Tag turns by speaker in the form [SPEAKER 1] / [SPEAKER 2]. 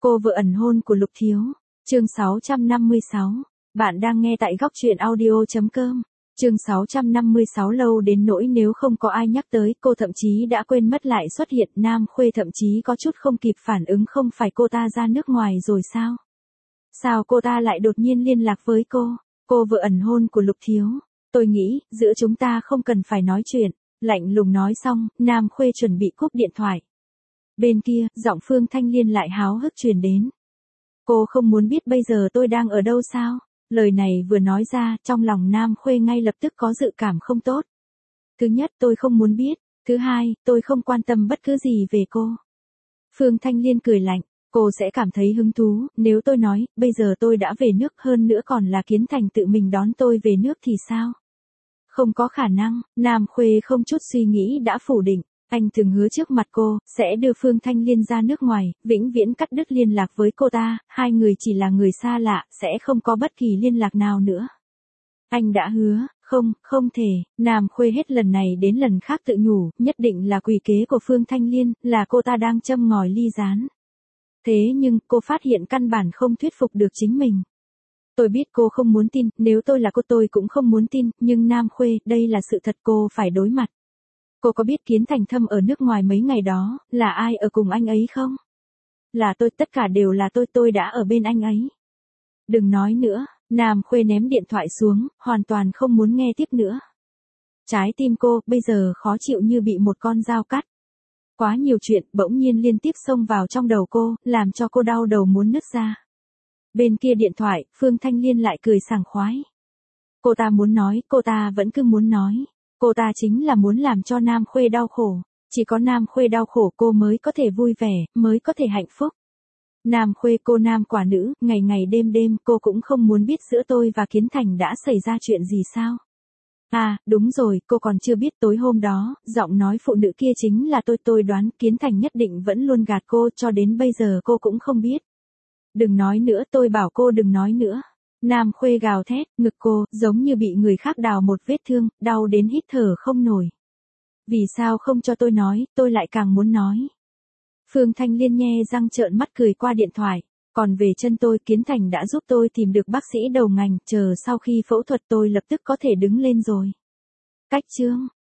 [SPEAKER 1] Cô vợ ẩn hôn của Lục Thiếu. Chương 656. Bạn đang nghe tại góc truyện audio.com. Chương 656 lâu đến nỗi nếu không có ai nhắc tới, cô thậm chí đã quên mất lại xuất hiện. Nam Khuê thậm chí có chút không kịp phản ứng, không phải cô ta ra nước ngoài rồi sao? Sao cô ta lại đột nhiên liên lạc với cô? Cô vợ ẩn hôn của Lục Thiếu. Tôi nghĩ, giữa chúng ta không cần phải nói chuyện. Lạnh lùng nói xong, Nam Khuê chuẩn bị cúp điện thoại. Bên kia, giọng Phương Thanh Liên lại háo hức truyền đến. Cô không muốn biết bây giờ tôi đang ở đâu sao? Lời này vừa nói ra, trong lòng Nam Khuê ngay lập tức có dự cảm không tốt. Thứ nhất, tôi không muốn biết. Thứ hai, tôi không quan tâm bất cứ gì về cô. Phương Thanh Liên cười lạnh. Cô sẽ cảm thấy hứng thú, nếu tôi nói, bây giờ tôi đã về nước, hơn nữa còn là Kiến Thành tự mình đón tôi về nước thì sao? Không có khả năng. Nam Khuê không chút suy nghĩ đã phủ định. Anh từng hứa trước mặt cô, sẽ đưa Phương Thanh Liên ra nước ngoài, vĩnh viễn cắt đứt liên lạc với cô ta, hai người chỉ là người xa lạ, sẽ không có bất kỳ liên lạc nào nữa. Anh đã hứa, không thể. Nam Khuê hết lần này đến lần khác tự nhủ, nhất định là quỷ kế của Phương Thanh Liên, là cô ta đang châm ngòi ly gián. Thế nhưng, cô phát hiện căn bản không thuyết phục được chính mình. Tôi biết cô không muốn tin, nếu tôi là cô tôi cũng không muốn tin, nhưng Nam Khuê, đây là sự thật cô phải đối mặt. Cô có biết Kiến Thành Thâm ở nước ngoài mấy ngày đó, là ai ở cùng anh ấy không? Là tôi, tất cả đều là tôi đã ở bên anh ấy. Đừng nói nữa, Nam Khuê ném điện thoại xuống, hoàn toàn không muốn nghe tiếp nữa. Trái tim cô, bây giờ khó chịu như bị một con dao cắt. Quá nhiều chuyện, bỗng nhiên liên tiếp xông vào trong đầu cô, làm cho cô đau đầu muốn nứt ra. Bên kia điện thoại, Phương Thanh Liên lại cười sảng khoái. Cô ta muốn nói, cô ta vẫn cứ muốn nói. Cô ta chính là muốn làm cho Nam Khuê đau khổ. Chỉ có Nam Khuê đau khổ cô mới có thể vui vẻ, mới có thể hạnh phúc. Nam Khuê, cô nam quả nữ, ngày ngày đêm đêm, cô cũng không muốn biết giữa tôi và Kiến Thành đã xảy ra chuyện gì sao? À, đúng rồi, cô còn chưa biết tối hôm đó, giọng nói phụ nữ kia chính là tôi đoán Kiến Thành nhất định vẫn luôn gạt cô, cho đến bây giờ cô cũng không biết. Đừng nói nữa, tôi bảo cô đừng nói nữa. Nam Khuê gào thét, ngực cô, giống như bị người khác đào một vết thương, đau đến hít thở không nổi. Vì sao không cho tôi nói, tôi lại càng muốn nói. Phương Thanh Liên nhe răng trợn mắt cười qua điện thoại. Còn về chân tôi, Kiến Thành đã giúp tôi tìm được bác sĩ đầu ngành, chờ sau khi phẫu thuật tôi lập tức có thể đứng lên rồi. Cách chương,